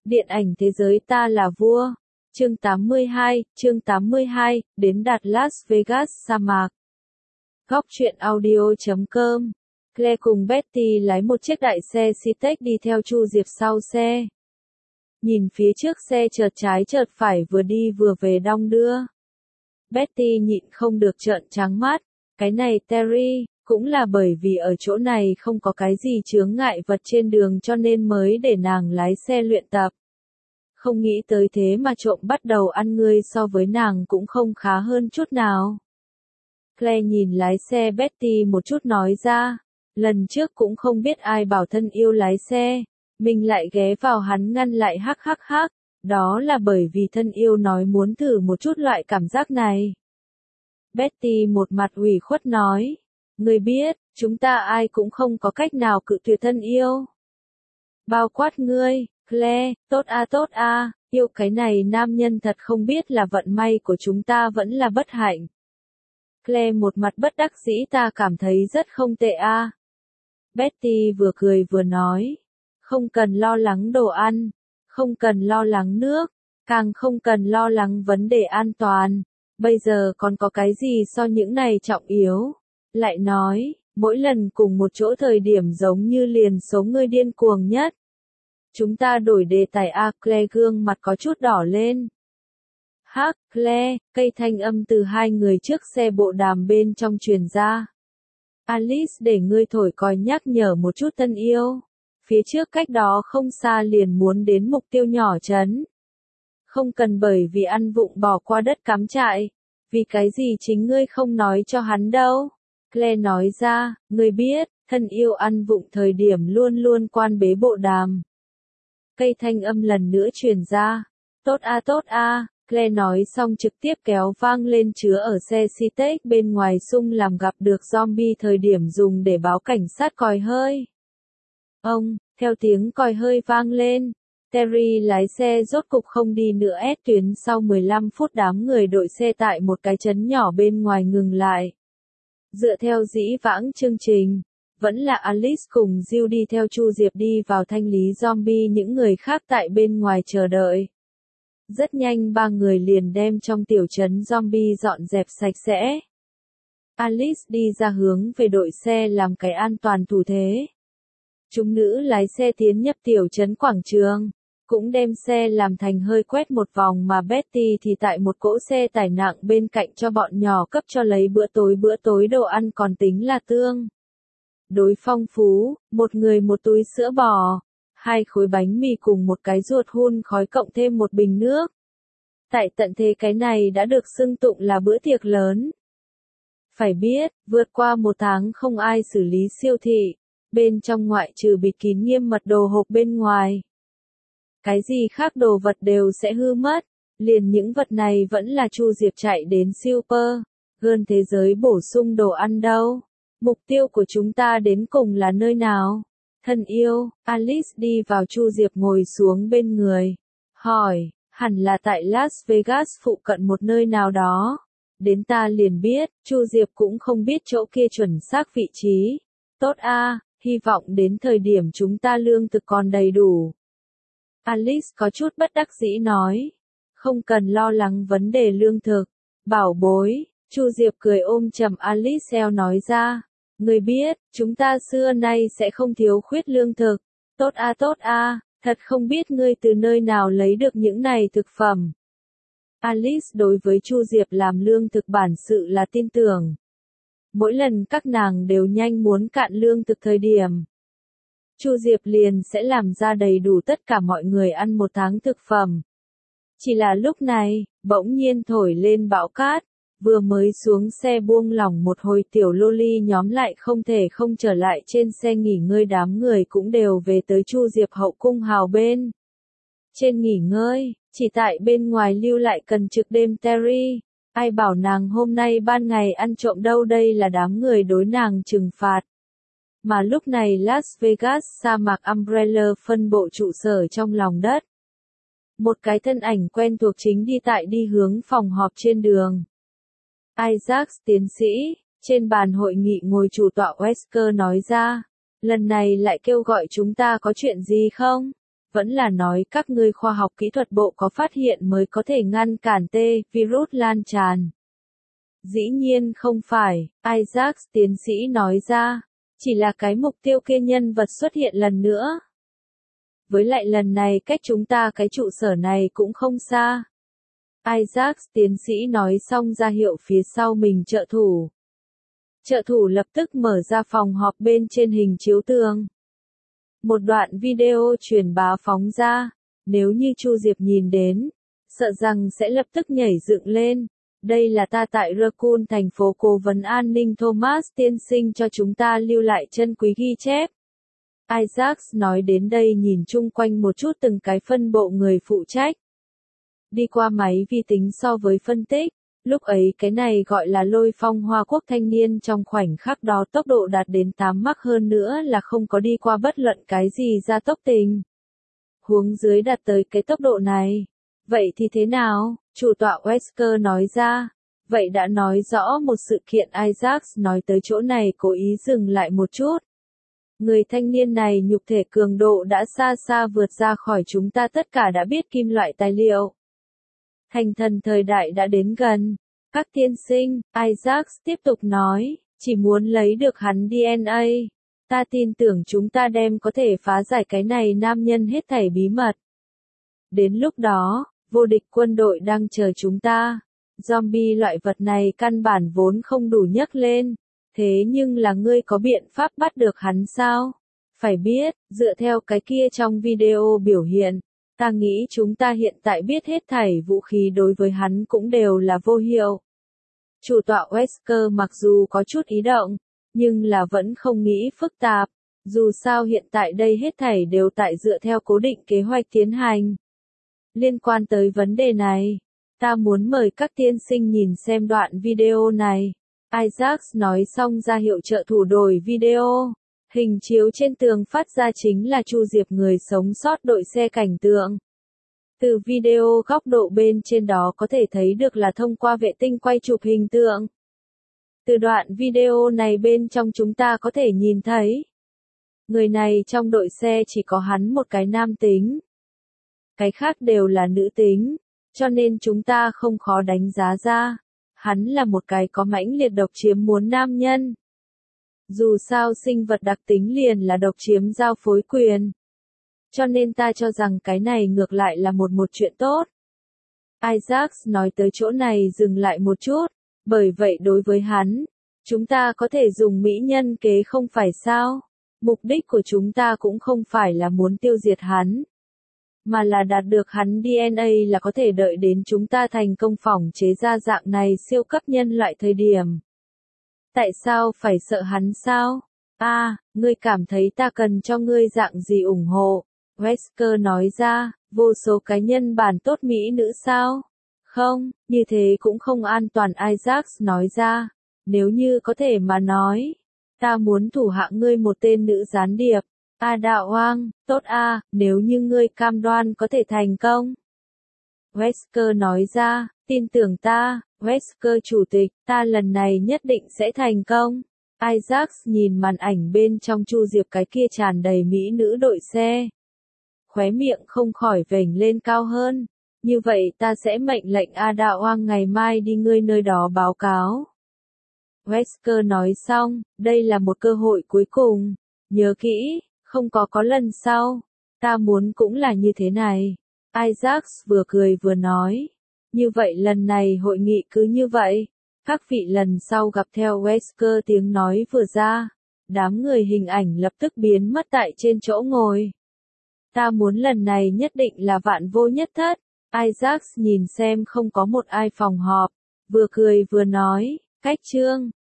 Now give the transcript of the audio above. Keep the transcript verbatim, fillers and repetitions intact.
Điện ảnh thế giới ta là vua. Chương tám mươi hai, chương tám mươi hai, đến đạt Las Vegas sa mạc. Góc truyện audio chấm com. Claire cùng Betty lái một chiếc đại xe C-Tech đi theo Chu Diệp sau xe. Nhìn phía trước xe chợt trái chợt phải vừa đi vừa về đong đưa. Betty nhịn không được trợn trắng mắt. Cái này Terry, cũng là bởi vì ở chỗ này không có cái gì chướng ngại vật trên đường cho nên mới để nàng lái xe luyện tập. Không nghĩ tới thế mà trộm bắt đầu ăn ngươi so với nàng cũng không khá hơn chút nào. Claire nhìn lái xe Betty một chút nói ra, lần trước cũng không biết ai bảo thân yêu lái xe, mình lại ghé vào hắn ngăn lại hắc hắc hắc, đó là bởi vì thân yêu nói muốn thử một chút loại cảm giác này. Betty một mặt ủy khuất nói, ngươi biết, chúng ta ai cũng không có cách nào cự tuyệt thân yêu. Bao quát ngươi, Claire, tốt a tốt a, yêu cái này nam nhân thật không biết là vận may của chúng ta vẫn là bất hạnh. Claire một mặt bất đắc dĩ ta cảm thấy rất không tệ a. Betty vừa cười vừa nói, không cần lo lắng đồ ăn, không cần lo lắng nước, càng không cần lo lắng vấn đề an toàn, bây giờ còn có cái gì so những này trọng yếu. Lại nói, mỗi lần cùng một chỗ thời điểm giống như liền số ngươi điên cuồng nhất. Chúng ta đổi đề tài a. Claire gương mặt có chút đỏ lên. Hắc, Claire, cây thanh âm từ hai người trước xe bộ đàm bên trong truyền ra. Alice để ngươi thổi còi nhắc nhở một chút thân yêu. Phía trước cách đó không xa liền muốn đến mục tiêu nhỏ trấn. Không cần bởi vì ăn vụng bỏ qua đất cắm trại. Vì cái gì chính ngươi không nói cho hắn đâu. Claire nói ra, ngươi biết, thân yêu ăn vụng thời điểm luôn luôn quan bế bộ đàm. Cây thanh âm lần nữa truyền ra. Tốt a tốt a, Claire nói xong trực tiếp kéo vang lên chứa ở xe C-Tech bên ngoài sung làm gặp được zombie thời điểm dùng để báo cảnh sát còi hơi. Ông, theo tiếng còi hơi vang lên, Terry lái xe rốt cục không đi nữa ép tuyến sau mười lăm phút đám người đội xe tại một cái trấn nhỏ bên ngoài ngừng lại. Dựa theo dĩ vãng chương trình, vẫn là Alice cùng Jill đi theo Chu Diệp đi vào thanh lý zombie những người khác tại bên ngoài chờ đợi. Rất nhanh ba người liền đem trong tiểu trấn zombie dọn dẹp sạch sẽ. Alice đi ra hướng về đội xe làm cái an toàn thủ thế. Chúng nữ lái xe tiến nhập tiểu trấn quảng trường, cũng đem xe làm thành hơi quét một vòng mà Betty thì tại một cỗ xe tải nặng bên cạnh cho bọn nhỏ cấp cho lấy bữa tối bữa tối đồ ăn còn tính là tương đối phong phú, một người một túi sữa bò, hai khối bánh mì cùng một cái ruột hun khói cộng thêm một bình nước. Tại tận thế cái này đã được xưng tụng là bữa tiệc lớn. Phải biết, vượt qua một tháng không ai xử lý siêu thị, bên trong ngoại trừ bịt kín nghiêm mật đồ hộp bên ngoài. Cái gì khác đồ vật đều sẽ hư mất, liền những vật này vẫn là Chu Diệp chạy đến Super, gần thế giới bổ sung đồ ăn đâu. Mục tiêu của chúng ta đến cùng là nơi nào? Thân yêu, Alice đi vào Chu Diệp ngồi xuống bên người. Hỏi, hẳn là tại Las Vegas phụ cận một nơi nào đó. Đến ta liền biết, Chu Diệp cũng không biết chỗ kia chuẩn xác vị trí. Tốt a, hy vọng đến thời điểm chúng ta lương thực còn đầy đủ. Alice có chút bất đắc dĩ nói. Không cần lo lắng vấn đề lương thực. Bảo bối, Chu Diệp cười ôm chầm Alice eo nói ra. Ngươi biết, chúng ta xưa nay sẽ không thiếu khuyết lương thực. Tốt a tốt a, thật không biết ngươi từ nơi nào lấy được những này thực phẩm. Alice đối với Chu Diệp làm lương thực bản sự là tin tưởng. Mỗi lần các nàng đều nhanh muốn cạn lương thực thời điểm. Chu Diệp liền sẽ làm ra đầy đủ tất cả mọi người ăn một tháng thực phẩm. Chỉ là lúc này, bỗng nhiên thổi lên bão cát. Vừa mới xuống xe buông lỏng một hồi tiểu loli nhóm lại không thể không trở lại trên xe nghỉ ngơi đám người cũng đều về tới Chu Diệp hậu cung hào bên. Trên nghỉ ngơi, chỉ tại bên ngoài lưu lại cần trực đêm Terry, ai bảo nàng hôm nay ban ngày ăn trộm đâu đây là đám người đối nàng trừng phạt. Mà lúc này Las Vegas sa mạc Umbrella phân bộ trụ sở trong lòng đất. Một cái thân ảnh quen thuộc chính đi tại đi hướng phòng họp trên đường. Isaac tiến sĩ, trên bàn hội nghị ngồi chủ tọa Wesker nói ra, lần này lại kêu gọi chúng ta có chuyện gì không? vẫn là nói các ngươi khoa học kỹ thuật bộ có phát hiện mới có thể ngăn cản T virus lan tràn. Dĩ nhiên không phải, Isaac tiến sĩ nói ra, chỉ là cái mục tiêu kia nhân vật xuất hiện lần nữa. Với lại lần này cách chúng ta cái trụ sở này cũng không xa. Isaac tiến sĩ nói xong ra hiệu phía sau mình trợ thủ. Trợ thủ lập tức mở ra phòng họp bên trên hình chiếu tường. Một đoạn video truyền bá phóng ra, nếu như Chu Diệp nhìn đến, sợ rằng sẽ lập tức nhảy dựng lên. Đây là ta tại Raccoon thành phố cố vấn an ninh Thomas tiên sinh cho chúng ta lưu lại chân quý ghi chép. Isaac nói đến đây nhìn chung quanh một chút từng cái phân bộ người phụ trách. Đi qua máy vi tính so với phân tích, lúc ấy cái này gọi là lôi phong Hoa Quốc thanh niên trong khoảnh khắc đó tốc độ đạt đến tám mach hơn nữa là không có đi qua bất luận cái gì gia tốc tình. Huống dưới đạt tới cái tốc độ này. Vậy thì thế nào? Chủ tọa Wesker nói ra. Vậy đã nói rõ một sự kiện. Isaac nói tới chỗ này cố ý dừng lại một chút. Người thanh niên này nhục thể cường độ đã xa xa vượt ra khỏi chúng ta tất cả đã biết kim loại tài liệu. Thành thần thời đại đã đến gần. Các tiên sinh, Isaac tiếp tục nói, chỉ muốn lấy được hắn đê en a. Ta tin tưởng chúng ta đem có thể phá giải cái này nam nhân hết thảy bí mật. Đến lúc đó, vô địch quân đội đang chờ chúng ta. Zombie loại vật này căn bản vốn không đủ nhấc lên. Thế nhưng là ngươi có biện pháp bắt được hắn sao? Phải biết, dựa theo cái kia trong video biểu hiện, ta nghĩ chúng ta hiện tại biết hết thảy vũ khí đối với hắn cũng đều là vô hiệu. Chủ tọa Wesker mặc dù có chút ý động, nhưng là vẫn không nghĩ phức tạp. Dù sao hiện tại đây hết thảy đều tại dựa theo cố định kế hoạch tiến hành. Liên quan tới vấn đề này, ta muốn mời các tiên sinh nhìn xem đoạn video này. Isaac nói xong ra hiệu trợ thủ đổi video. Hình chiếu trên tường phát ra chính là Chu Diệp người sống sót đội xe cảnh tượng. Từ video góc độ bên trên đó có thể thấy được là thông qua vệ tinh quay chụp hình tượng. Từ đoạn video này bên trong chúng ta có thể nhìn thấy. Người này trong đội xe chỉ có hắn một cái nam tính. Cái khác đều là nữ tính. Cho nên chúng ta không khó đánh giá ra. Hắn là một cái có mãnh liệt độc chiếm muốn nam nhân. Dù sao sinh vật đặc tính liền là độc chiếm giao phối quyền. Cho nên ta cho rằng cái này ngược lại là một một chuyện tốt. Isaac nói tới chỗ này dừng lại một chút. Bởi vậy đối với hắn, chúng ta có thể dùng mỹ nhân kế không phải sao? Mục đích của chúng ta cũng không phải là muốn tiêu diệt hắn. Mà là đạt được hắn đê en a là có thể đợi đến chúng ta thành công phỏng chế ra dạng này siêu cấp nhân loại thời điểm. Tại sao phải sợ hắn sao? À, ngươi cảm thấy ta cần cho ngươi dạng gì ủng hộ? Wesker nói ra, vô số cá nhân bản tốt mỹ nữ sao? Không, như thế cũng không an toàn. Isaac nói ra, nếu như có thể mà nói, ta muốn thủ hạ ngươi một tên nữ gián điệp. A Đạo Hoang, tốt a, nếu như ngươi cam đoan có thể thành công. Wesker nói ra, tin tưởng ta, Wesker chủ tịch, ta lần này nhất định sẽ thành công. Isaac nhìn màn ảnh bên trong Chu Diệp cái kia tràn đầy mỹ nữ đội xe. Khóe miệng không khỏi vểnh lên cao hơn. Như vậy ta sẽ mệnh lệnh A Đạo Hoang ngày mai đi ngươi nơi đó báo cáo. Wesker nói xong, đây là một cơ hội cuối cùng. Nhớ kỹ, không có có lần sau. Ta muốn cũng là như thế này. Isaac vừa cười vừa nói. Như vậy lần này hội nghị cứ như vậy. Các vị lần sau gặp theo. Wesker tiếng nói vừa ra. Đám người hình ảnh lập tức biến mất tại trên chỗ ngồi. Ta muốn lần này nhất định là vạn vô nhất thất. Isaac nhìn xem không có một ai phòng họp. Vừa cười vừa nói. Cách chương.